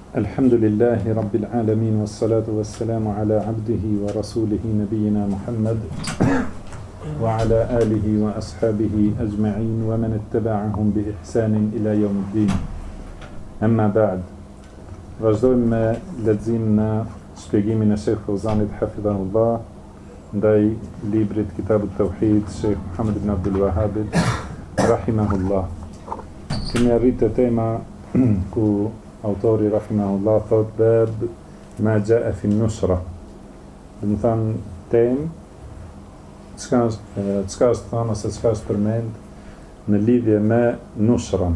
Alhamdulillahi Rabbil Alamin, wassalatu wassalamu ala abdihi wa rasulihi nabiyina Muhammad wa ala alihi wa ashabihi ajma'in wa man ittaba'ahum bi ihsanin ila yawmiddin. Amma ba'd. Vazhdojmë me leximin në shpjegimin e Sheikh Fauzanit hafidhahullah ndaj librit Kitabut Tauhid Sheikh Muhammad ibn Abdul Wahhab rahimahullah. Kemi arritë tema ku autori rahimahullah thot bab ma jaa fi nusra. Do të thënë temë çka është thënë ose çka është përmend në lidhje me nusran.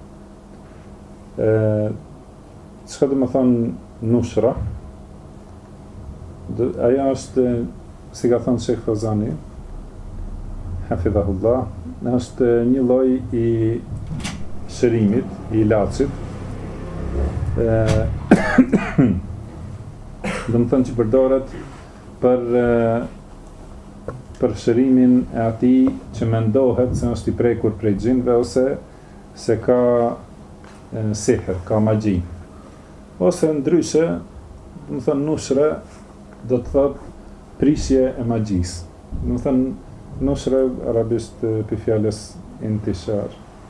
Çka do të thënë nusra? Ajo është, si ka thënë Sheikh Fauzani hafidhahullah, është një lloj i shërimit, i ilaçit. Do të thënë që përdoret për shërimin e atij që mendohet se është i prekur prej xhinëve ose se ka sihr, ka magji. Ose ndryshe, do të thënë nushre do të thotë prisje e magjisë. Do të thënë nushre arabisht për fjalës intishar.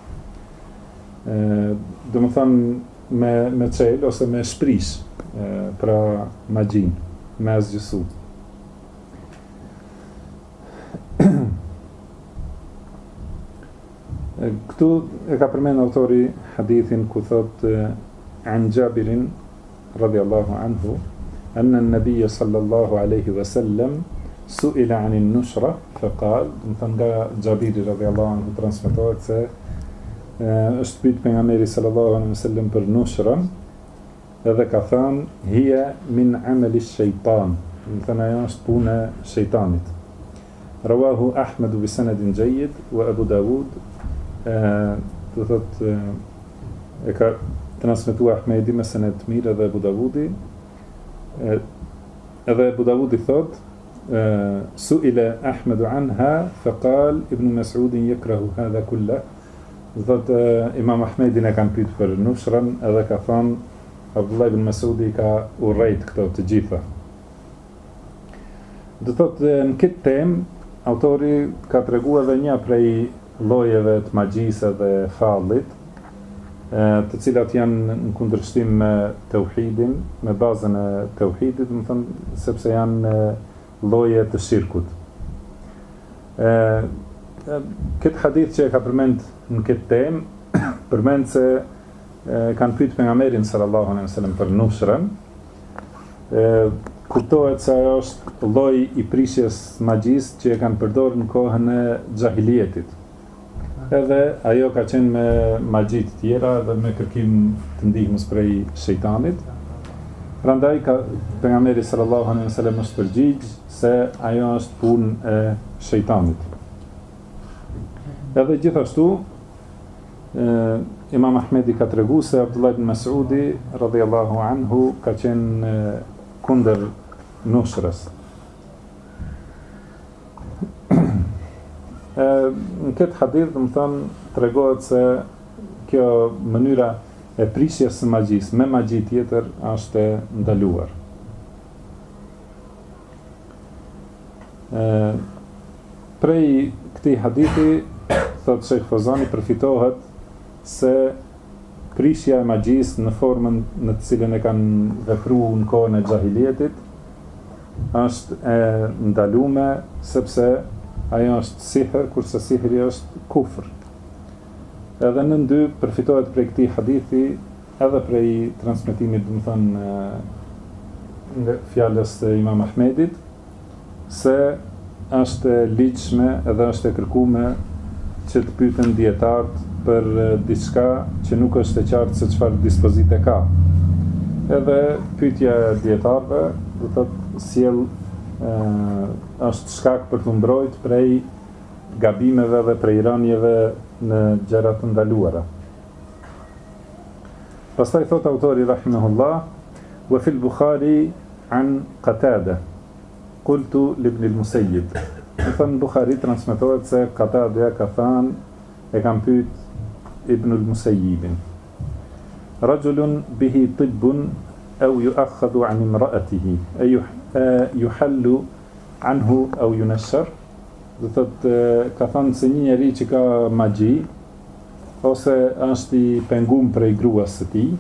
Do të thënë me çel ose me shpris, pra magjin, me asgjësu. Këtu e ka përmend autori hadithin ku thot an Jabirin radiyallahu anhu anna an-nabiy sallallahu alayhi wa sallam su'ila 'an an-nushra faqal, do të thënë nga Jabiri radiyallahu anhu transmetohet se është pyet pejgamberi sallallahu alaihi wasallam për nushrën, edhe ka thënë hiya min amali shaytan, do të thënë ajo është puna e shejtanit. Rawahu Ahmad bi sanadin jayyid wa Abu Dawud, do thotë e ka transmetuar Ahmedi me sanad të mirë edhe Abu Dawudi. Edhe Abu Dawudi thotë su'ila Ahmad anha faqal Ibn Mas'ud yakrahu hadha kullahu. Thotë Imam Ahmedin e kanë pyetur për nushrën, edhe ka thënë Abdullah ibn Mas'udi ka urrejt këto të gjitha. Do thotë në këtë temë autori ka treguar edhe një prej llojeve të magjisë dhe fallit, të cilat janë në kundërshtim me tauhidin, me bazën e tauhidit, do të thënë sepse janë lloje të shirkut. Këtë hadith që e ka përmend në këtë temë, përmend se kanë pyetur pejgamberin sallallahu alaihi wasallam për nushrën. Kuptohet se ajo është lloj i prisjes magjisë që e kanë përdorur në kohën e xahilietit. Edhe ajo ka qenë me magji të tjera dhe me kërkim të ndihmës prej shejtanit. Prandaj pejgamberi sallallahu alaihi wasallam është përgjigj se ajo është punë e shejtanit. Edhe gjithashtu Imam Ahmedi ka treguar se Abdullah ibn Mas'udi radhiyallahu anhu ka qenë kundër nushrës. Në këtë hadith, do të thënë, tregohet se kjo mënyra e prisjes së magjisë me magji tjetër është e ndaluar. Prej këtij hadithi thot Sheikh Fauzani përfitohet se prishja e magjisë në formën në të cilën e kanë vepruar në kohën e xahilietit është e ndaluar, sepse ajo është sihr, kurse sihri është kufër. Edhe në dy përfitohet prej këtij hadithi edhe prej transmetimit, do të thënë, nga fjalës së Imam Ahmedit, se është e ligjshme edhe është e kërkuar që të pyeten dietarët për diçka që nuk është e qartë se çfarë dispozite ka. Edhe pyetja e dietarëve do të thotë sjell është shkak për të mbrojtur prej gabimeve dhe prej rënieve në gjëra të ndaluara. Pastaj thot autori rahimahullah wa fil Bukhari an Qatada qultu li ibn al-Musayyib. Në Bukhari transmetohet se Qatada ka thënë, e kam pyet Ibn al-Musayyibin. rajulun bihi tibbun au yuakhadhu an imra'atihi yuhallu anhu au yunashar. Do thot ka thënë se një njeri që ka magji ose është I pengum prej gruas së tij,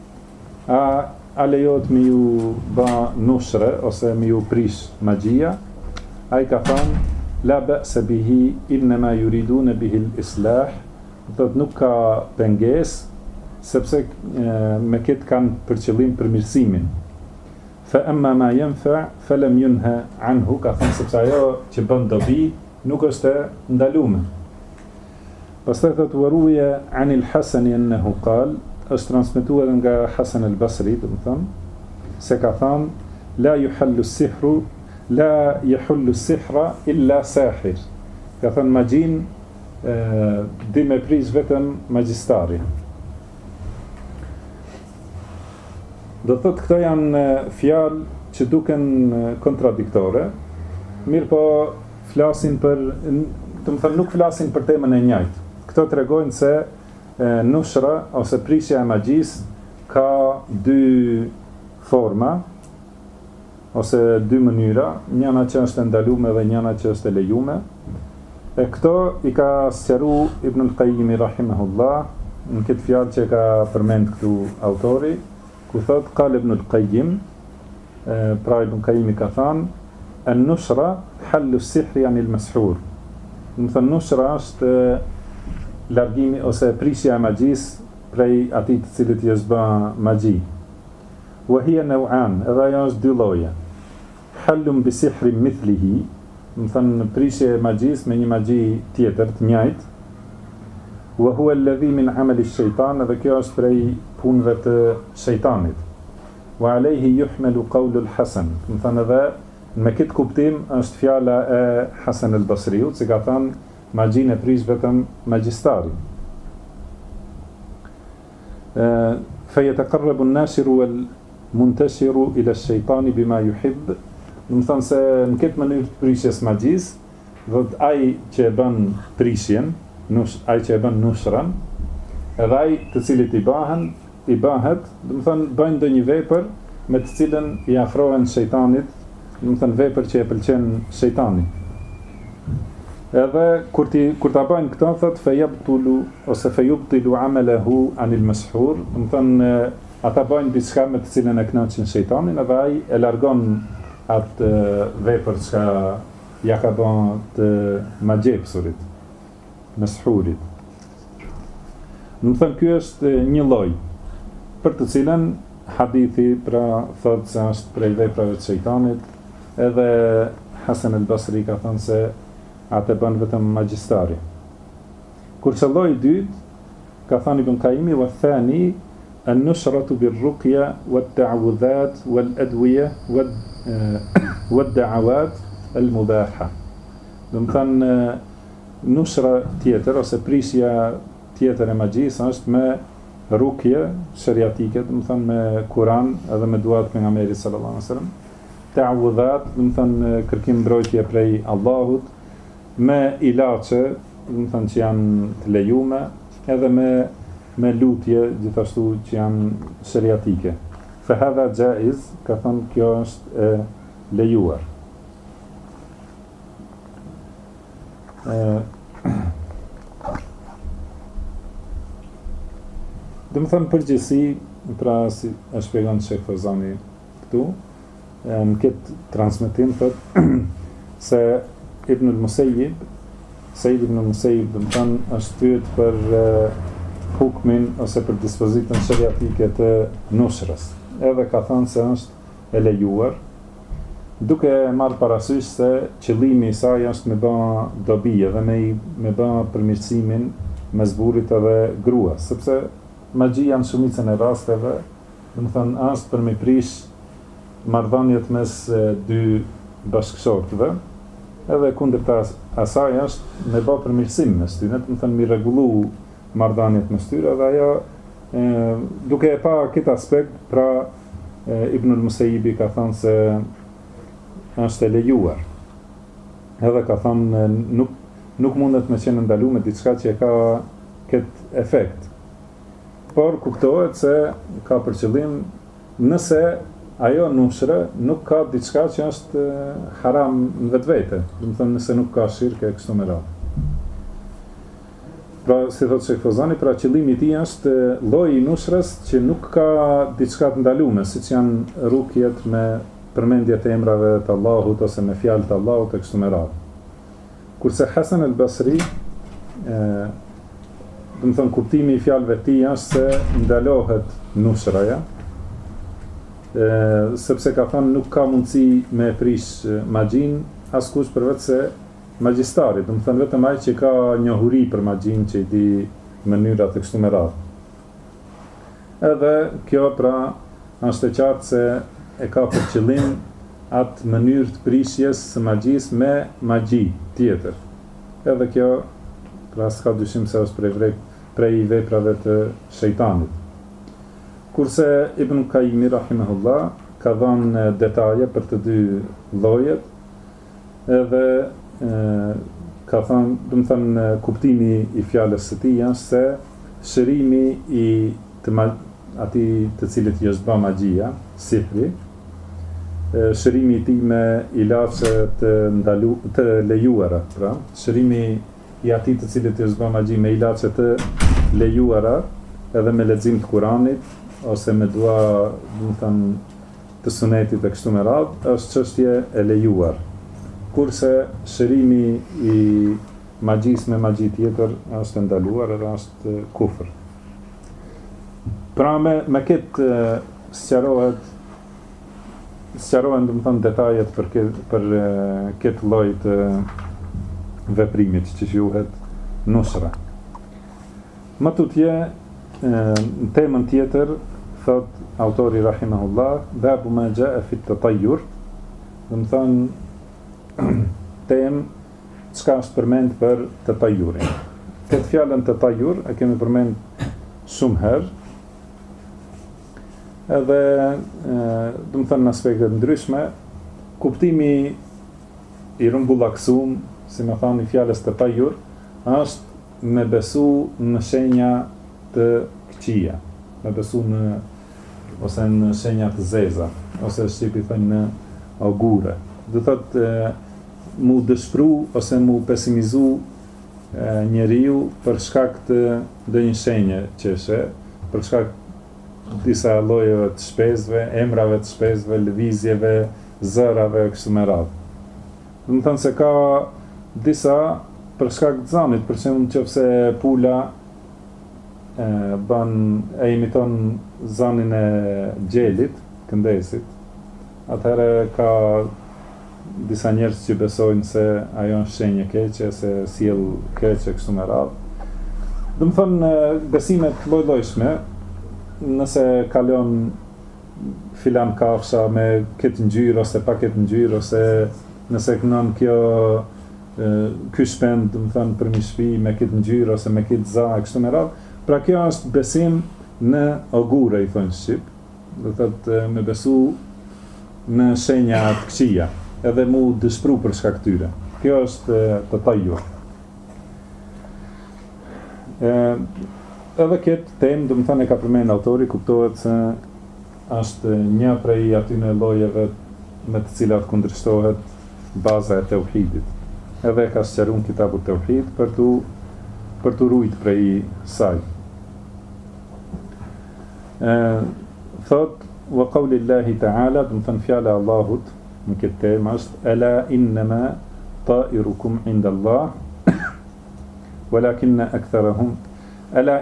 a lejohet me ju ba nushre ose me ju prish magjia. Ai ka thënë la ba'sa bihi innama yuriduna bihi al-islah. Do thot nuk ka pengesë sepse me këtë kanë për qëllim përmirësimin. Fa amma ma yanfa falam yunha anhu, ka thënë sepse ajo që bën dobi nuk është e ndaluar. Pastaj thot waruya an al-Hasan annahu qal, është transmetuar nga Hasan al-Basri, do të thonë se ka thënë la yuhallu as-sihru la yahullu as-sihra illa sahir. Ka thënë magjin di me prish vetëm magjistari. Do thot këto janë fjalë që duken kontradiktore, mirë po flasin për, do të thënë nuk flasin për temën e njëjtë. Këto tregojnë se nushra ose prishja e magjisë ka dy forma ose dy mënyra, njëna që është e ndaluar dhe njëna që është e lejuar. E këto I ka sqaruar Ibn al-Qayyim rahimahullah në këtë fjalë që ka përmend këtu autori, ku thot qal Ibn al-Qayyim, pra Ibn al-Qayyim ka thënë an-nushra hallu as-sihri an al-mashhur. Do të thënë nushra është largimi ose prishja e magjisë prej atij të cilit I është bë magji. Wa hiya naw'an, edhe ajo është dy lloje. Hallum bi sihrin mithlihi, do të thënë prishje e magjisë me një magji tjetër të njëjtë. Wa huwa alladhi min 'amali ash-shaytan, dhe kjo është prej punëve të shejtanit. Wa alayhi yuhmalu qawlu al-Hasan, do të thënë edhe me këtë kuptim është fjala e Hasan al-Basriut, që ka thënë magjin e prish vetëm magjistari. فيتقرب الناشر والمنتشر إلى الشيطان بما يحب. Do të thonë se në këtë mënyrë të prishjes magjisë, do të ai që e bën prishjen, ai që e bën nushran, edhe ai të cilit I bëhet, do të thonë bën ndonjë vepër me të cilën I afrohen shejtanit, do të thonë vepër që e pëlqen shejtani. Edhe kur ta bëjnë këto, thot fejabtulu ose fejubtilu amalahu anil mashhur, do të thonë ata bëjnë diçka me të cilën e kënaqin shejtanin, edhe ai e largon atë vepër që ja ka bën të magjepsurit, mashurit. Do të thonë ky është një lloj për të cilën hadithi pra thotë se është prej veprave të shejtanit, edhe Hasan al-Basri ka thënë se atë bën vetëm magjistari. Kurse lloji I dytë, ka thënë Ibn Qayyim, wa thani an-nushratu bir-ruqya wat-ta'awudhat wal-adwiya wad-da'awat al-mubaha. Do të thënë nushra tjetër ose prishja tjetër e magjisë është me rukje shariatike, do të thënë me Kur'an edhe me duat pejgamberit sallallahu alaihi wasallam. Ta'awudhat, do të thënë kërkim mbrojtje prej Allahut, me ilaçe, do të thënë që janë të lejuara, edhe me lutje gjithashtu që janë shariatike. Fa hadha jaiz, ka thënë kjo është e lejuar. Do të thënë përgjithësi, pra si e shpjegon Sheikh Fozani këtu, në këtë transmetim thotë se Ibn al-Musayyib, Said ibn al-Musayyib, do të thonë është pyet për hukmin ose për dispozitën shariatike të nushrës. Edhe ka thënë se është e lejuar, duke marrë parasysh se qëllimi I saj është me bë dobi dhe me bë përmirësimin mes burrit edhe gruas, sepse magjia në shumicën e rasteve, do të thonë është për me prish marrëdhëniet mes dy bashkëshortëve, edhe kundërta asaj është me bë përmirësim mes tyre, do të thonë mi rregullu marrëdhëniet mes tyre, dhe ajo duke e pa këtë aspekt, pra Ibn al-Musayyibi ka thënë se është e lejuar. Edhe ka thënë nuk mundet me qenë ndaluar me diçka që e ka këtë efekt. por kuptohet se ka për qëllim nëse ajo nushre nuk ka diçka që është haram në vetvete, do të thënë nëse nuk ka shirke kështu me radhë. Pra, si thotë Sheikh Fozani, pra qëllimi i tij është lloji i nushrës që nuk ka diçka të ndaluar, siç janë rukjet me përmendje të emrave të Allahut ose me fjalë të Allahut e kështu me radhë. Kurse Hasan al-Basri, do të thënë kuptimi i fjalëve të tij është se ndalohet nushraja, sepse ka thënë nuk ka mundësi me prish magjin askush përveç se magjistari, do të thënë vetëm ai që ka njohuri për magjin, që i di mënyrat e kështu me radhë. Edhe kjo pra është e qartë se e ka për qëllim atë mënyrë të prishjes së magjisë me magji tjetër. Edhe kjo pra s'ka dyshim se është prej veprave të shejtanit. Kurse Ibn Qayyim rahimahullah ka dhënë detaje për të dy llojet, edhe ka thënë, do të thënë kuptimi i fjalës së tij është se shërimi i atij të cilit i është bë magjia, sihri, shërimi i tij me ilaçe të lejuara, pra, shërimi i atij të cilit i është bë magji me ilaçe të lejuara, edhe me lexim të Kuranit ose me dua, do të thënë, të sunetit e kështu me radhë, është çështje e lejuar. Kurse shërimi i magjisë me magji tjetër është ndaluar edhe është kufër. Pra me këtë sqarohen do të thënë detajet për këtë lloj të veprimit që quhet nushra. Më tutje në temën tjetër thot autori rahimahullah, babu ma jaa fi at-tatayyur, do të thënë temë çka është përmend për tatayyurin. Këtë fjalën tatayyur e kemi përmend shumë herë, edhe do të thënë në aspekte të ndryshme, kuptimi i rrumbullaksum, si më thani fjalës tatayyur, është me besu në shenja të këqija, me besu ose në shenja të zeza, ose shqipi thënë në augure. Do thotë mu dëshpru ose mu pesimizu njeriu për shkak të ndonjë shenje qeshe, për shkak disa llojeve të shpesve, emrave të shpesve, lëvizjeve, zërave kështu me radhë. Do të thënë se ka disa për shkak të zanit, për shembull nëse pula e imiton zanin e gjelit, këndesit, atëherë ka disa njerëz që besojnë se ajo është shenjë keqe, se sjell keqe kështu me radhë. Do të thonë besimet lloj-llojshme, nëse kalon filan kafsha me këtë ngjyrë ose pa këtë ngjyrë, ose nëse kënon ky shpend, do të thënë për mi shtëpi me këtë ngjyrë ose me këtë za kështu me radhë. Pra kjo është besim në augure, i thonë shqip, do thotë me besu në shenja të këqija, edhe mu dëshpru për shkak tyre. Kjo është tatayyur. Edhe këtë temë, do të thënë e ka përmend autori, kuptohet se është një prej atyre llojeve me të cilat kundërshtohet baza e tauhidit. Edhe ka sqaruar kitabu tauhid për të ruajtur prej saj. Thot wa qawli Allahi ta'ala, do të thënë fjala Allahut në këtë temë është ala innama ta'irukum inda Allah walakinna aktharahum ala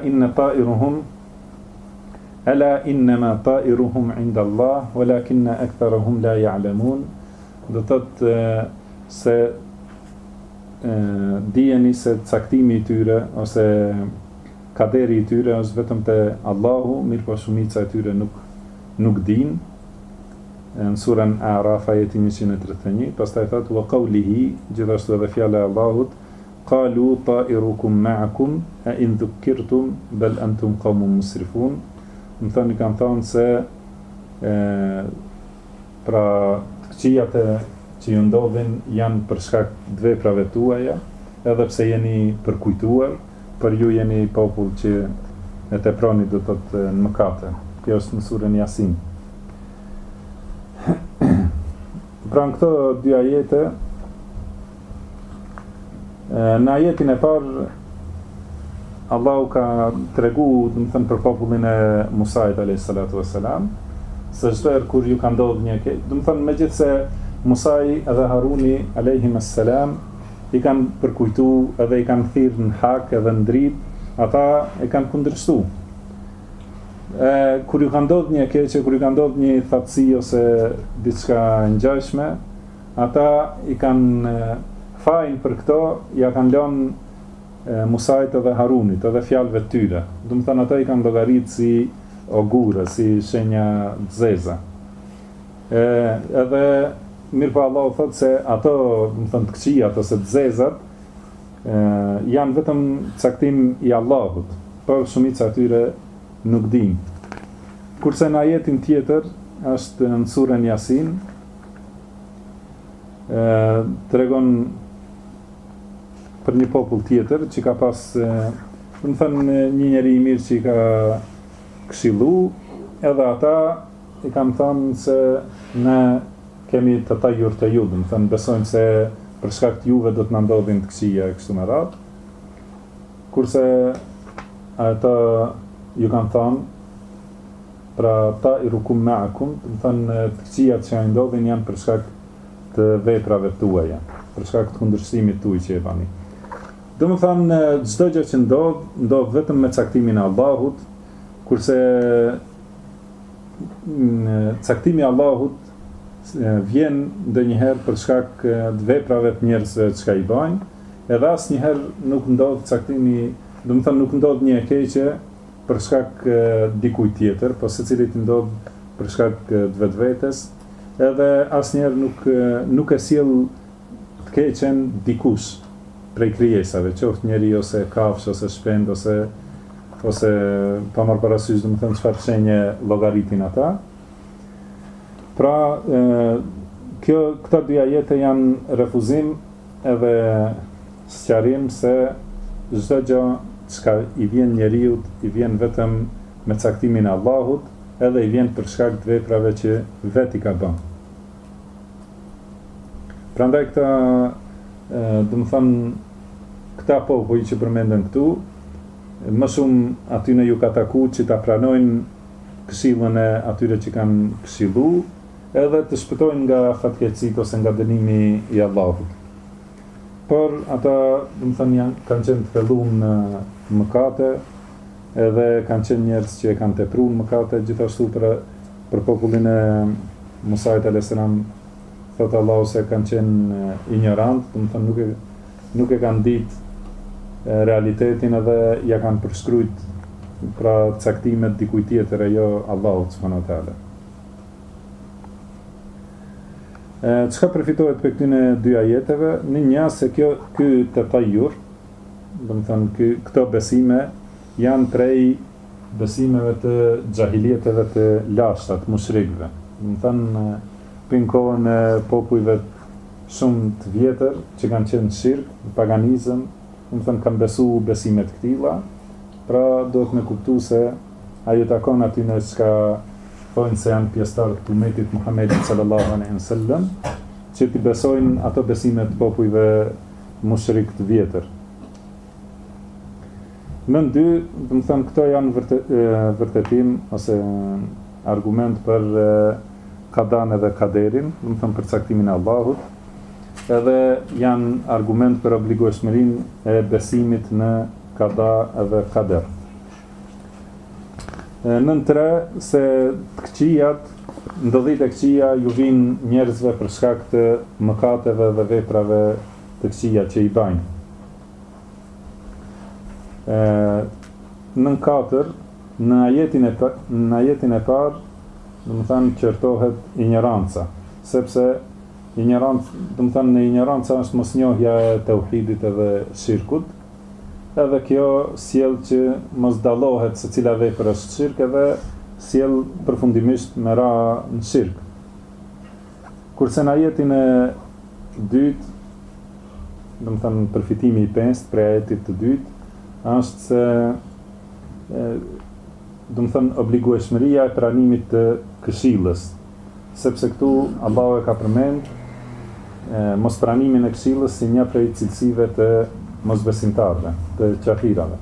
innama ta'iruhum inda Allah walakinna aktharahum la ya'lamun. Do thotë se dijeni se caktimi i tyre ose kaderi i tyre është vetëm te Allahu, mirë po shumica e tyre nuk din. Në surën A'raf ajeti 131, pastaj thot wa qawlihi, gjithashtu edhe fjala e Allahut, qalu ta'irukum ma'akum a in dhukkirtum bal antum qawmun musrifun. Më thënë kanë thënë se pra këqijat që ju ndodhin janë për shkak të veprave tuaja, edhe pse jeni përkujtuar, për ju jeni popull që e teproni do të thotë në mëkate. Kjo është në surën Yasin. Pra në këto dy ajete, në ajetin e parë Allahu ka tregu, do të thënë, për popullin e Musait alayhis salatu wassalam, se çdo herë kur ju ka ndodhur një keq, do të thënë, megjithse Musai edhe Haruni alayhim assalam i kanë përkujtu edhe i kanë thirrë në hak edhe në dritë, ata e kanë kundërshtu. Kur ju ka ndodhur një keqje, kur ju ka ndodhur një thatësi ose diçka ngjashme, ata i kanë fajin për këto, ja kanë lënë Musait edhe Harunit edhe fjalëve të tyre. Do të thënë, ata i kanë llogaritë si ogure, si shenja zeza. Edhe mirë pa Allahu thotë se ato, do të thënë, të këqijat ose të zezat, janë vetëm caktim i Allahut, por shumica e tyre nuk din. Kurse në ajetin tjetër, është në surën Yasin, tregon për një popull tjetër që ka pas, do të thënë, një njeri i mirë që i ka këshillu, edhe ata i kanë thënë se ne kemi të tajur të ju, do të thënë, besojnë se për shkak të juve do të na ndodhin të këqija kështu me radhë. Kurse ata ju kanë thënë, pra ta i rukum ma'akum, do të thënë, të këqijat që ndodhin janë për shkak të veprave tuaja, për shkak të kundërshtimit tuaj që e bani. Do më thënë, çdo gjë që ndodh vetëm me caktimin e Allahut, kurse caktimi i Allahut vjen ndonjëherë për shkak të veprave të njerëzve që i bajnë, edhe asnjëherë nuk ndodh caktimi, do më thënë, nuk ndodh një e keqe për shkak dikujt tjetër, po secilit ndodh për shkak të vetvetes, edhe asnjëherë nuk e sjell të keqen dikush prej krijesave, qoftë njeri ose kafsh ose shpend ose pa marrë parasysh, do të thënë, çfarë shenje llogaritin ata. Pra, këta dy ajete janë refuzim edhe sqarim se çdo gjë çka i vjen njeriut, i vjen vetëm me caktimin e Allahut, edhe i vjen për shkak të veprave që vetë i ka bën. Prandaj këta, do të thënë, këta popull që përmenden këtu, më shumë atyne ju ka taku që ta pranojnë këshillën e atyre që kanë këshillu, edhe të shpëtojnë nga fatkeqësitë ose nga dënimi i Allahut. Por ata, do të thënë, kanë qenë të thelluar në mëkate, edhe kanë qenë njerëz që kanë tepruar mëkate, gjithashtu për popullin e Musait alayhis salam, thotë Allahu se kanë qenë ignorant, do të thënë, nuk e kanë ditë realitetin edhe ja kanë përshkruajt pra caktimet dikujt tjetër e jo Allahut subhanahu wa taala. Çka përfitohet për këtyne dy ajeteve? Në një se ky tajur, do të thënë, këto besime janë prej besimeve të xahilieteve të lashta, të mushrikëve. Do të thënë, për kohën e popujve shumë të vjetër që kanë qenë shirk, paganizëm, do të thënë, kanë besu besimet këtilla, pra duhet me kuptu se ajo takon atyne që thonë se janë pjesëtarë të umetit Muhammedit sallallahu alaihi wasallam, që t'i besojnë ato besimet të popujve mushrik të vjetër. Në dy, do të thënë, këto janë vërtetim ose argument për kadan edhe kaderin, do të thënë, për caktimin e Allahut, edhe janë argument për obligueshmërinë e besimit në kada edhe kader. Nën tre, se të këqijat, ndodhit e këqija ju vinë njerëzve për shkak të mëkateve dhe veprave të këqija që i bajnë. Nën katër, në ajetin e parë, do të thënë, qërtohet ignoranca, sepse ignorancë, do të thënë, në ignoranca është mosnjohja e tauhidit edhe shirkut, edhe kjo sjell që mos dallohet se cila vepër është shirk, edhe sjell përfundimisht me ra në shirk. Kurse në ajetin e dytë, do të thënë, përfitimi i pestë prej ajetit të dytë, është se do të thënë obligueshmëria e pranimit të këshillës, sepse këtu Allahu e ka përmend mos pranimin e këshillës si një prej cilësive të mosbesimtarëve, të qafirave.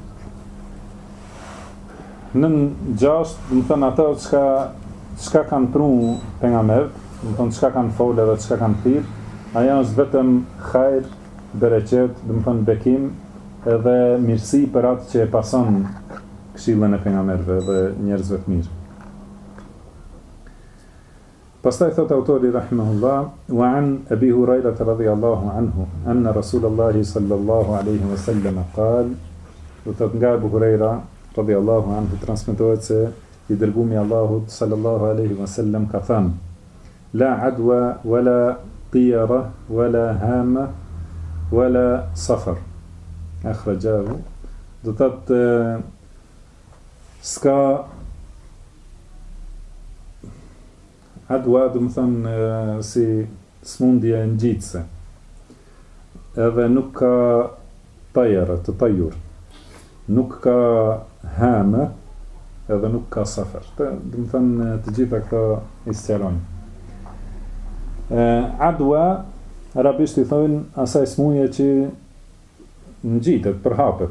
Nën 6, do të thënë ato çka kanë prunu pejgamberët, do të thonë çka kanë folë dhe çka kanë thirr, ajo është vetëm hajr, bereqet, do të thonë bekim edhe mirësi për atë që e pason këshillën e pejgamberëve dhe njerëzve të mirë. Pastaj thot autori rahimahullah, wa an Abi Hurairah radhiyallahu anhu, anna Rasulullahi sallallahu alaihi wasallam qal, do të nga Abu Huraira radhiyallahu anhu transmetohet se i dërgumi Allahut sallallahu alaihi wasallam ka thënë: la adwa wala tiyara wala hama wala safar. Akhrajahu, do të thotë s'ka adwa, do të thënë si smundje ngjitse, edhe nuk ka tajara, të tajur, nuk ka hame, edhe nuk ka safar. Do të thënë të gjitha këto i sqarojnë. Adwa, arabisht i thonë asaj smundje që ngjitet, përhapet.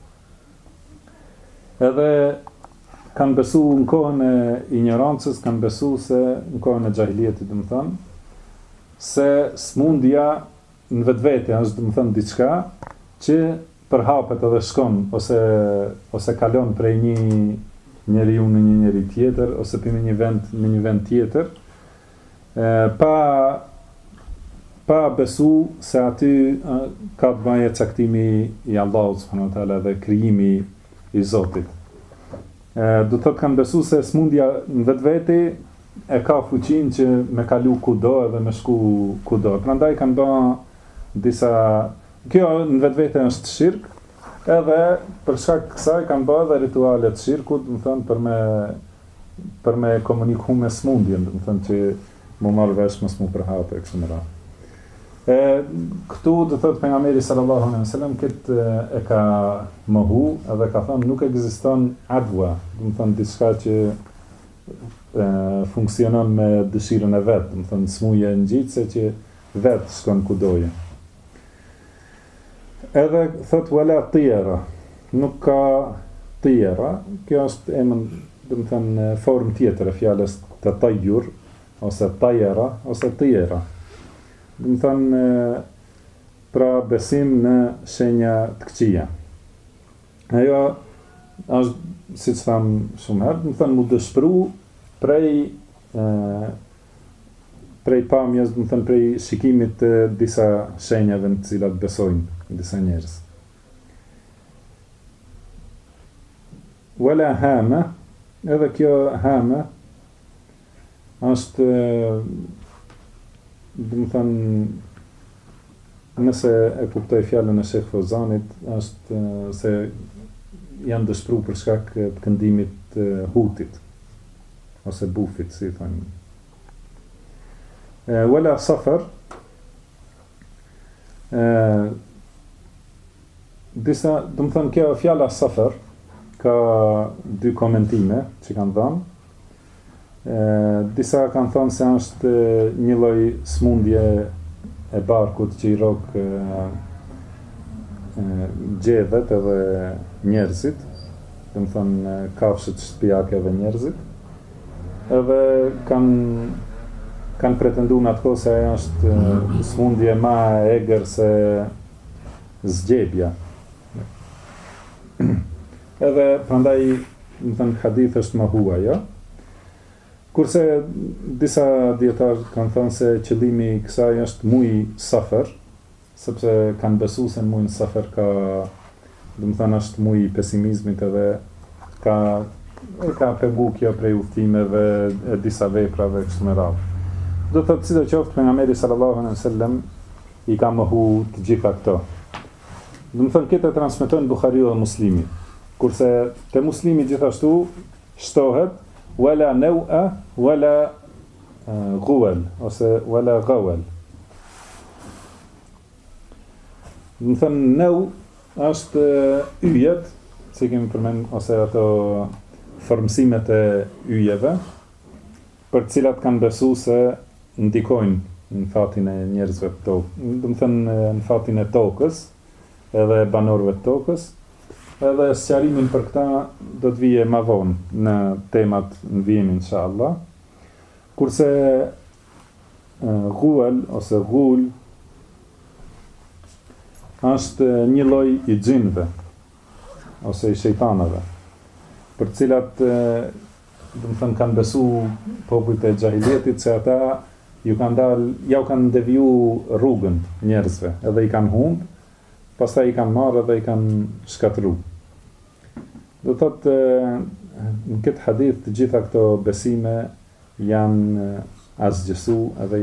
Edhe kanë besu në kohën e ignorancës, kanë besu se në kohën e xahiliyetit, do të thënë, se smundja në vetvete është, do të thënë, diçka që përhapet edhe shkon ose kalon prej një njeriu në një njeri tjetër ose për një vend në një vend tjetër, pa besu se aty ka të bëjë caktimi i Allahut subhanahu wa taala dhe krijimi i Zotit. Do të thotë kanë besu se smundja në vetvete e ka fuqinë që me kalu kudo edhe me shku kudo. Prandaj kanë bërë disa, kjo në vetvete është shirk, edhe për shkak të kësaj kanë bërë edhe rituale të shirkut, do të thënë për me komuniku me smundjen, do të thënë që mu marrë vesh mos mu përhapë e kështu me radhë. Këtu do të thotë pejgamberi sallallahu alaihi wasallam këtë e ka mohu edhe ka thënë nuk ekziston adwa, do të thonë diçka që funksionon me dëshirën e vet, do të thonë smundje ngjitse që vet shkon kudoje. Edhe thot wala tiyara, nuk ka tiyara, kjo është emër, do të thënë formë tjetër e fjalës të tajur ose tajera ose tiyara. Do të thënë pra besim në shenja të këqija. Ajo është, siç tham shumë herë, do të thënë mu dëshpëru prej pamjes, do të thënë prej shikimit të disa shenjave në të cilat besojnë disa njerëz. Wala hama, edhe kjo hama është, do të thënë, nëse e kuptoj fjalën e Sheh Fozanit, është se janë dëshpëruar për shkak të këndimit të hutit ose bufit, si thonë. Wala safar, disa, do të thënë, kjo fjala safar ka dy komentime që kanë dhënë. Disa kanë thonë se është një lloj smundje e barkut që i rok gjedhet edhe njerëzit, do të thonë kafshët shtëpiake edhe njerëzit, edhe kanë pretenduar në atë kohë se ajo është smundje ma e egër se zgjebja. Edhe prandaj, do të thënë, hadith është mohuar, jo? Kurse disa dietarë kanë thënë se qëllimi i kësaj është muji Safar, sepse kanë besu se në mujin Safar ka, do të thënë, është muji i pesimizmit edhe ka pegu kjo prej udhtimeve e disa veprave kështu me radhë. Do të thotë sidoqoftë pejgamberi sallallahu alaihi wasallam i ka mohu të gjitha këto. Do të thënë këtë transmeton Buhariu dhe Muslimi. Kurse te Muslimi gjithashtu shtohet wala nawa wala ghuwal ose wala ghawal. Do të thënë nau është yjet, si kemi përmend, ose ato formësimet e yjeve, për cilat kanë besu se ndikojnë në fatin e njerëzve të tokë, do të thënë në fatin e tokës, edhe banorëve të tokës, edhe sqarimin për këta do të vije më vonë në temat në vijim inshallah. Kurse ghuel ose ghul është një lloj i xhinëve ose i shejtanëve, për cilat do të thënë kanë besu popujt e xahilietit se ata ju kanë deviju rrugën njerëzve, edhe i kanë humbë, pastaj i kanë marrë dhe i kanë shkatru. Do thotë në këtë hadith të gjitha këto besime janë asgjësu edhe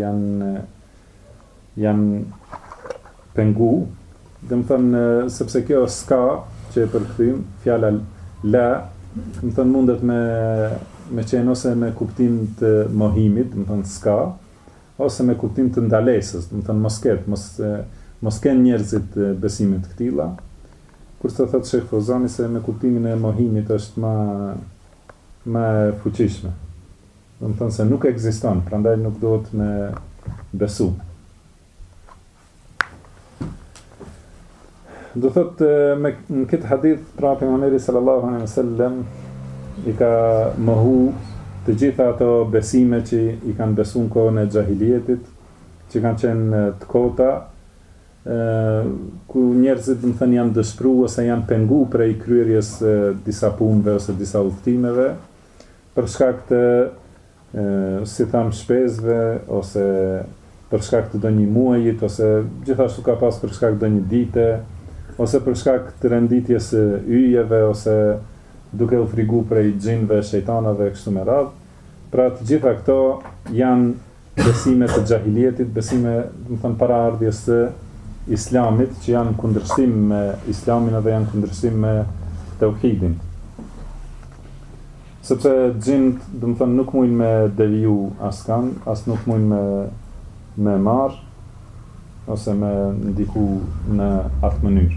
janë pengu, dhe më thënë sepse kjo s'ka që e përkthym, fjala la, më thënë mundet me qenë ose me kuptim të mohimit, më thënë s'ka, ose me kuptim të ndalesës, më thënë mos kenë njerëzit besimin të këtilla, kurse të thotë Shekh Fozani se me kuptimin e mohimit është ma fuqishme. Do të thënë se nuk ekziston, prandaj nuk duhet me besu. Do thotë në këtë hadith pra pejgamberi sallallahu alaihi wasallam i ka mohu të gjitha ato besime që i kanë besu në kohën e xahilietit, që kanë qenë të kota, ku njerëzit më thënë janë dëshpru ose janë pengu prej kryerjes disa punëve ose disa udhëtimeve për shkak të si tham shpesve ose për shkak të ndonjë muajit ose gjithashtu ka pas për shkak të ndonjë dite ose për shkak të renditjes së yjeve ose duke u frigu prej xhinëve, shejtanave kështu me radhë. Pra të gjitha këto janë besime të xahilietit, besime do të thënë paraardhjes së Islamit, që janë kundërshtim me Islamin edhe janë kundërshtim me tauhidin. Sepse xhinët, do të thënë, nuk mujnë me deviju askan, as nuk mujnë me marr ose me ndiku në atë mënyrë.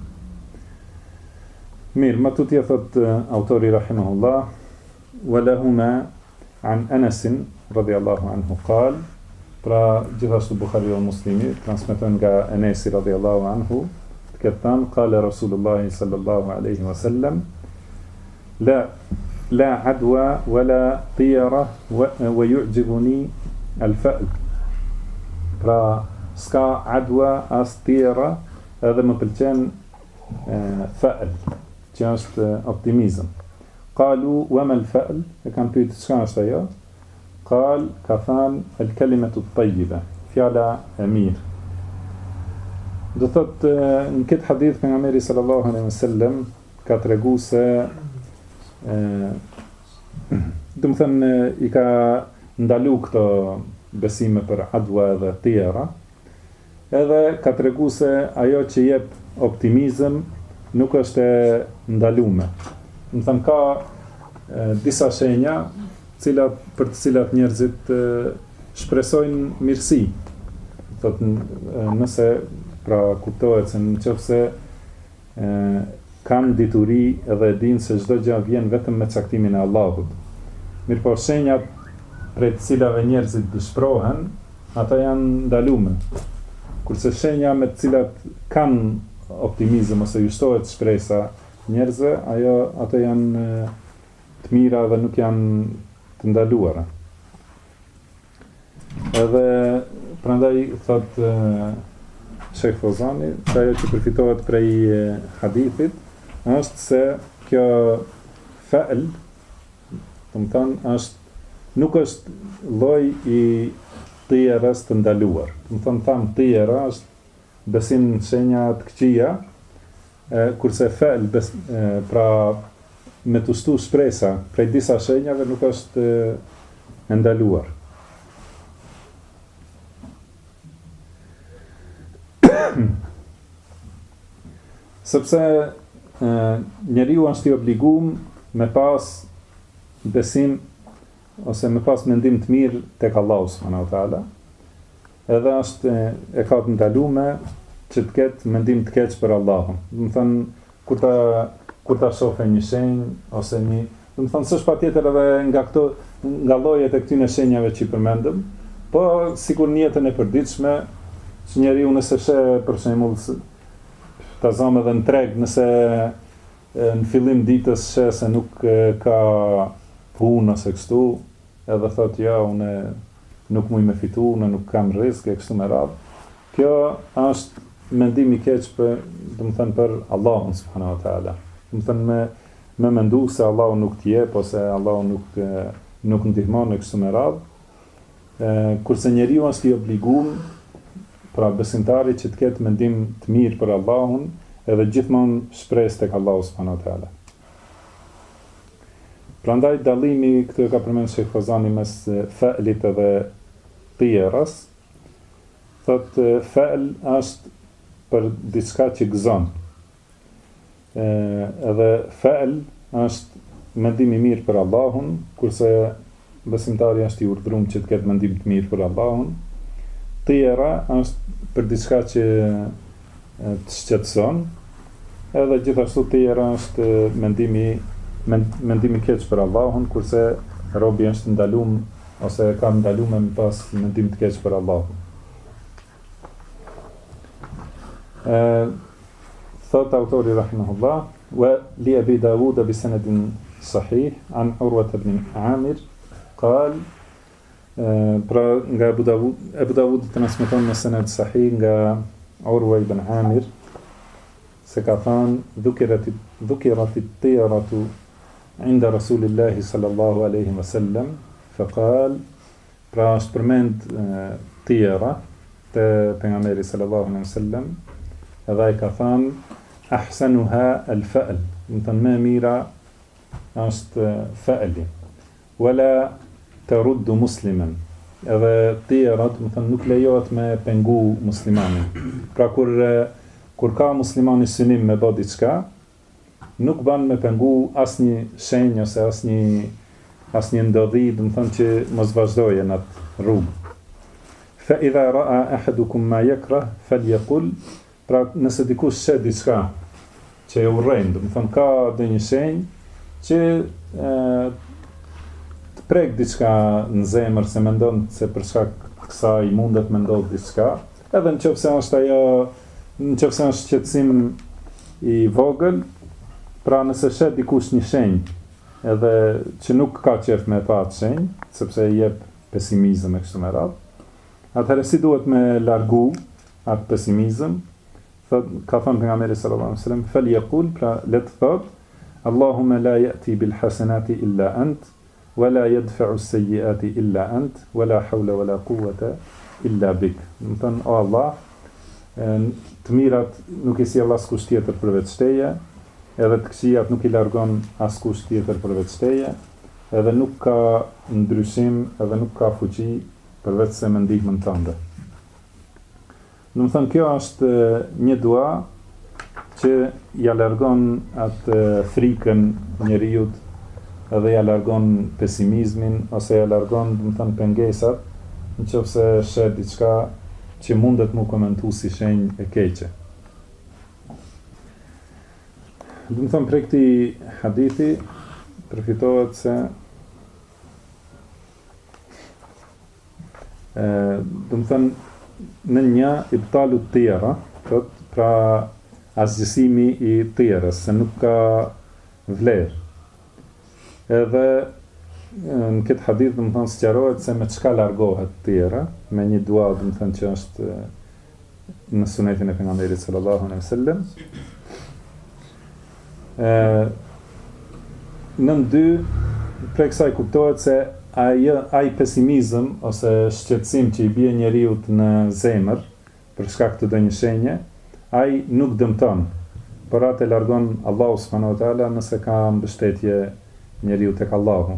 Mirë, më tutje thot autori rahimahullah, walahuma an Anasin radhiyallahu anhu qal, pra gjithashtu Bukhari dhe Muslimi transmeton nga Enesi radhiyallahu anhu, të ketë thënë qala Rasulullah sallallahu alaihi wasallam la adwa wala tiyara wa yu'jibuni al-fa'l. Pra s'ka adwa as tiyara, edhe më pëlqen fa'l, që është optimizëm. Qalu wa ma al-fa'l, e kanë pyetur çka është ajo? Qal, ka thënë el-kalimatu at-tayyiba, fjala e mirë. Do thotë në këtë hadith pejgamberi sallallahu alaihi wasallam ka treguar se do të thënë i ka ndalu këto besime për adwa dhe tjera, edhe ka treguar se ajo që jep optimizëm nuk është e ndalume. Do të thënë ka disa shenja për të cilat njerëzit shpresojnë mirësi. Thotë nëse pra kuptohet se nëse kanë dituri edhe dinë se çdo gjë vjen vetëm me caktimin e Allahut. Mirëpo shenjat prej të cilave njerëzit dëshpërohen, ata janë ndalume. Kurse shenja me të cilat kanë optimizëm ose ju shtohet shpresa njerëzve, ato janë të mira dhe nuk janë të ndaluara. Edhe prandaj thot Shekh Fozani, se ajo që përfitohet prej hadithit është se kjo fa'l, do të thonë, nuk është lloj i tjerës të ndaluar. Do të thonë tham tjera është besim në shenja të këqija, kurse fa'l pra me të shtu shpresa prej disa shenjave nuk është e ndaluar. Sepse njeriu është i obliguar me pas besim ose me pas mendim të mirë tek Allahu subhanahu wa taala. Edhe është e ka të ndaluar që të ketë mendim të keq për Allahun. Do të thënë kur ta shohë një shenjë ose Do të thonë s'është patjetër edhe nga llojet e këtyre shenjave që I përmendëm, po sikur në jetën e përditshme, që njeriu nëse sheh për shembull ta zëmë edhe në treg, nëse në fillim ditës sheh se nuk ka punë ose kështu, edhe thotë ja, unë nuk muj me fitu, unë nuk kam rrezik e kështu me radhë. Kjo është mendim I keq për Allahun subhanahu wa taala. Do të thënë me mendu se Allahu nuk t'jep ose Allahu nuk ndihmon e kështu me radhë. Kurse njeriu është I obliguar, pra besimtari që të ketë mendim të mirë për Allahun, edhe gjithmonë shpresë tek Allahu subhanahu wa taala. Prandaj dallimi këtu e ka përmendur Sheikh Fazani mes fa'lit edhe tierës. Thotë fa'l është për diçka që gëzon. Edhe fa'l është mendim I mirë për Allahun, kurse besimtari është I urdhëruar që të ketë mendim të mirë për Allahun. Tjera është për diçka që të shqetëson, edhe gjithashtu tjera është mendimi keq për Allahun, kurse robi është ndalum ose ka ndaluar me pas mendim të keq për Allahun. Thot autori rahimahullah, wa li Abi Dawud bi sanadin sahih an Urwa ibn Amir qal, pra nga Abu Dawud transmeton në sanad sahih nga Urwa ibn Amir se ka thënë dhukirat at-tiyaratu inda Rasulillahi sallallahu alaihi wasallam faqal, pra është përmend tjera te pejgamberi sallallahu alaihi wasallam, edhe ai ka thënë ahsanuha al-fa'l, do të thënë më mira është fa'li, wala taruddu musliman, edhe tjera do të thënë nuk lejohet me pengu muslimanin. Pra kur ka muslimani synim me bë diçka, nuk ban me pengu asnjë shenjë ose asnjë ndodhi, do të thënë që mos vazhdojë në atë rrugë. Fa idha ra'a ahadukum ma yakrah falyaqul, pra nëse dikush shet diçka që e urrejnë, do të thënë ka ndonjë shenjë që të prek diçka në zemër, se mendon se për shkak të kësaj mundet me ndodh diçka, edhe nëse është është shqetësim I vogël, pra nëse shet dikush një shenjë, edhe që nuk ka qef me pa atë shenjë, sepse I jep pesimizëm e kështu me radhë, atëherë si duhet me largu atë pesimizëm? Ka thënë pejgamberi sallallahu alaihi wasallam, falyaqul, pra le të thotë, Allahumma la ya'ti bil hasanati illa ant, wa la yadfa'u as-sayyi'ati illa ant, wa la hawla wa la quwwata illa bik. Do të thënë, o Allah, të mirat nuk I sjell askush tjetër përveç teje, edhe të këqijat nuk I largon askush tjetër përveç teje, edhe nuk ka ndryshim, edhe nuk ka fuqi përveç se me ndihmën tënde. Do të thënë, kjo është një dua që ja largon atë frikën njeriut, edhe ja largon pesimizmin, ose ja largon, do të thënë, pengesat, nëse shet diçka që mundet mu komentu si shenjë e keqe. Do të thënë, prej këtij hadithi përfitohet se do të thënë, në një ibtalu tjera, pra asgjësimi I tjerës, se nuk ka vlerë. Edhe në këtë hadith do të thënë sqarohet se me çka largohet tjera, me një dua do të thënë që është në sunetin e pejgamberit sallallahu alaihi wasallam. Në dy, prej kësaj kuptohet se ai pesimizëm ose shqetësim që I bie njeriut në zemër për shkak të ndonjë shenje, ai nuk dëmton, por atë largon Allahu subhanahu wa taala nëse ka mbështetje njeriu tek Allahu.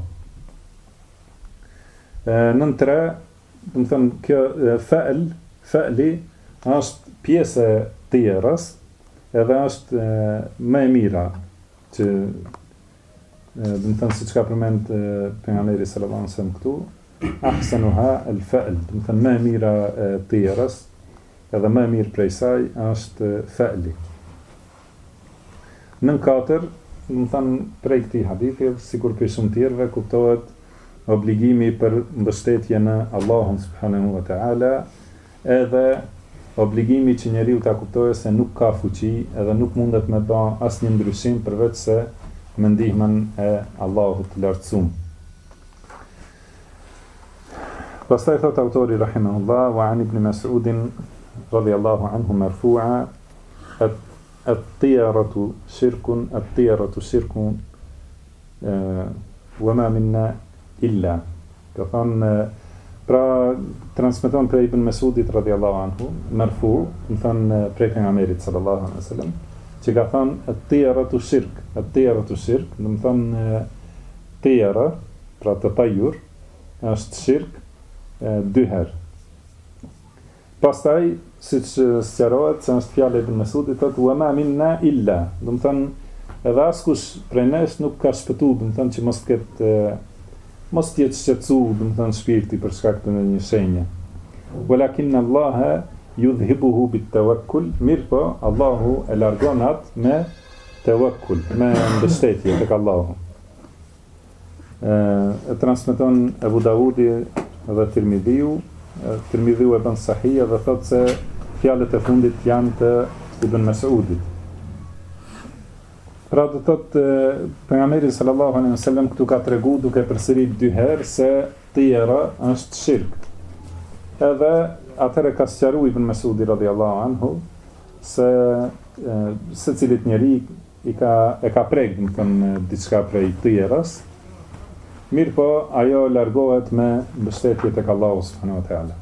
Nën 3, do të thënë, kjo fa'li është pjesë e tjerës, edhe është më e mira që do të thënë, siç ka përmend pejgamberi sallallahu alaihi wasallam këtu, ahsanuha al-fa'l, do të thënë më e mira e tjerës, edhe më e mirë prej saj është fa'li. Nën 4, do të thënë prej këtij hadithi, sikur për shumë tjerëve, kuptohet obligimi për mbështetje në Allahun subhanahu wa ta'ala, edhe obligimi që njeriu ta kuptojë se nuk ka fuqi edhe nuk mundet me bë asnjë ndryshim përveç se me ndihmën e Allahut të lartësuar. Pastaj thot autori rahimahullah, wa an ibn Mas'ud radiyallahu anhu marfu'a, at-tiyaratu shirkun, at-tiyaratu shirkun, wa ma minna illa. Ka thënë, pra transmeton prej Ibn Mesudit radhiyallahu anhu, marfu, do thënë prej pejgamberit sallallahu alaihi wasallam, që ka thënë at-tiyaratu shirk, at-tiyaratu shirk, do thënë tiyara, pra të tajur, është shirk dy herë. Pastaj, siç sqarohet se është fjalë e Ibn Mesudit, thotë wa ma minna illa, do thënë edhe askush prej nesh nuk ka shpëtuar, do thënë që mos ketë mos t'jetë shqetësuar, do thënë shpirti për shkak të një shenje. Walakin Allaha yudhhibuhu bit-tawakkul, mirpo Allahu e largon atë me tawakkul, me mbështetje tek Allahu. E transmeton Abu Daudi dhe Tirmidhiu e bën sahih dhe thotë se fjalët e fundit janë të Ibn Mas'udit. Pra do thotë pejgamberi sallallahu alaihi wasallam këtu ka tregu duke përsërit dy herë se tjera është shirk. Edhe atëherë ka sqaruar Ibn Mas'udi radhiyallahu anhu se secilit njeri e ka prek, do të thënë diçka prej tjeras. Mirë po, ajo largohet me mbështetje tek Allahu subhanahu wa ta'ala.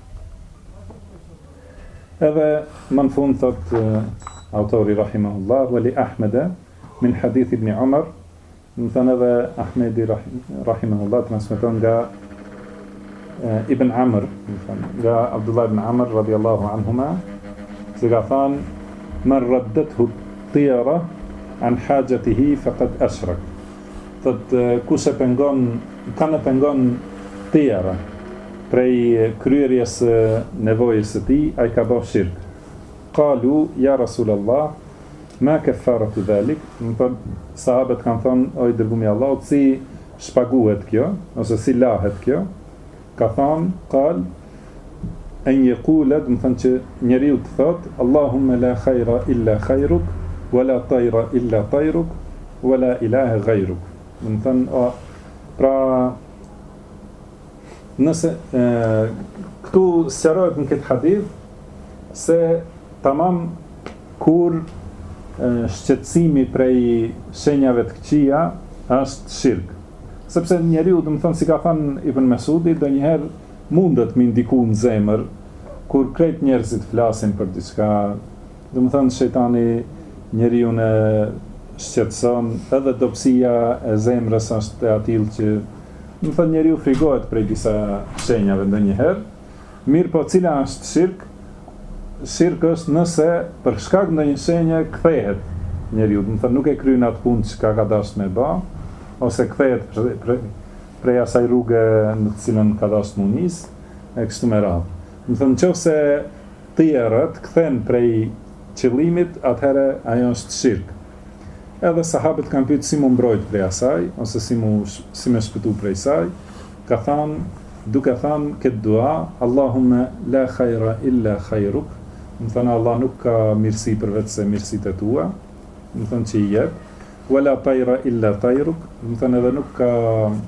Edhe më në fund thot autori rahimahullah, wa li Ahmeda min hadith ibn Umar, më thënë edhe Ahmedi rahimahullah transmeton nga Ibn Amr, nga Abdullah ibn Amr radhiyallahu anhuma, se ka thënë, man raddathu tiyara an hajatihi faqad ashrak. Thot kush e pengon, kanë pengon tjera prej kryerjes nevojës së tij, ai ka bërë shirk. Qalu ya Rasulallah, ma kafaratu dhalik? Sahabët kanë thonë, o i dërgumi i Allahut, si shpaguhet kjo ose si lahet kjo? Ka thonë, qal an yaqula, do të thonë që njeriu të thotë, Allahumma la khayra illa khayruk, wala tayra illa tayruk, wala ilaha ghayruk. Do të thënë, pra nëse këtu sqarohet në këtë hadith se tamam kur shqetësimi prej shenjave të këqija është shirk. Sepse njeriu, do të thënë, si ka thënë Ibn Mesudi, donjëherë mundet me ndiku në zemër kur krejt njerëzit flasin për diçka, do të thënë shejtani njeriu në shqetëson, edhe dobësia e zemrës është e atill që do të thënë njeriu frigohet prej disa shenjave ndonjëherë. Mirë po, cila është shirk? Shirk është nëse për shkak ndonjë shenje kthehet njeriu, do të thënë nuk e kryen atë punë që ka dashur me bë, ose kthehet prej asaj rruge në të cilën ka dashur mu nis, e kështu me radhë. Do të thënë nëse tjerët kthen prej qëllimit, atëherë ajo është shirk. Edhe sahabët kanë pyetur si mu mbrojt prej asaj, ose si me shpëtu prej saj, ka thënë, duke thënë këtë dua, Allahumma la khayra illa khayruk, më thënë Allah nuk ka mirësi përveç se mirësitë e tua, më thënë që i jep, wala tayra illa tayruk, më thënë edhe nuk ka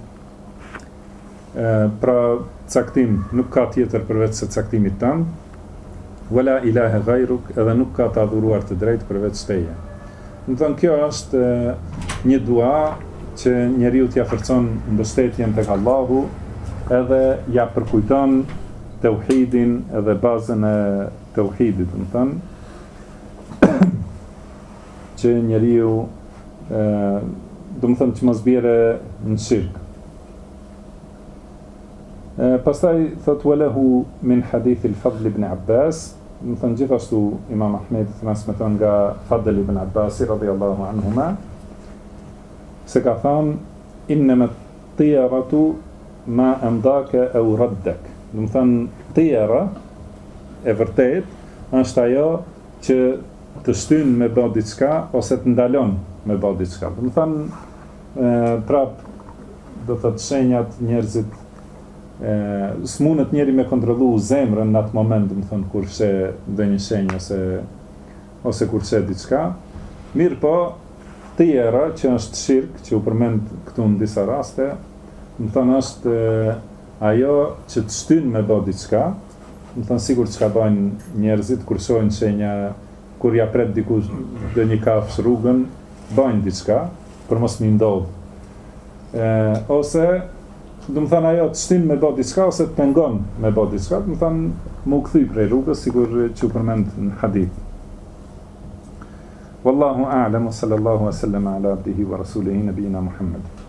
pra caktim, nuk ka tjetër përveç se caktimit tënd, wala ilaha ghayruk, edhe nuk ka të adhuruar të drejtë përveç teje. Më thënë, kjo është një dua që njeriu t'ja forcon mbështetjen tek Allahu, edhe ja përkujton tauhidin edhe bazën e tauhidit, më thënë, që njeriu do më thënë që mos bjere në shirk. Pastaj thot walahu min hadith al-Fadl ibn Abbas, më thënë gjithashtu Imam Ahmed transmeton nga Fadl ibn Abbas radhiyallahu anhuma, se ka thënë innama tiyaratu ma amdaka aw raddak. Do të thënë tijara e vërtet është ajo që të shtyn me bë diçka ose të ndalon me bë diçka. Do të thënë prap do të thotë shenjat njerëzit s'munët njeri me kontrollu zemrën në atë moment, do të thonë kur she ndonjë shenjë ose kur she diçka. Mirë po, tjera që është shirk, që u përmend këtu në disa raste, do të thonë është ajo që të shtyn me bë diçka, do të thonë sigur çka bajnë njerëzit kur shohin shenja, kur ja pret dikush ndonjë kafsh rrugën, bajnë diçka për mos më ndodh. Ose do të thonë ajo të shtyn me bë diçka ose të pengon me bë diçka, do të thonë më u kthy prej rrugës, sigur që u përmend në hadith. Wallahu a'lam wa sallallahu wa sallama ala abdihi wa rasulihi nabiyina Muhammad.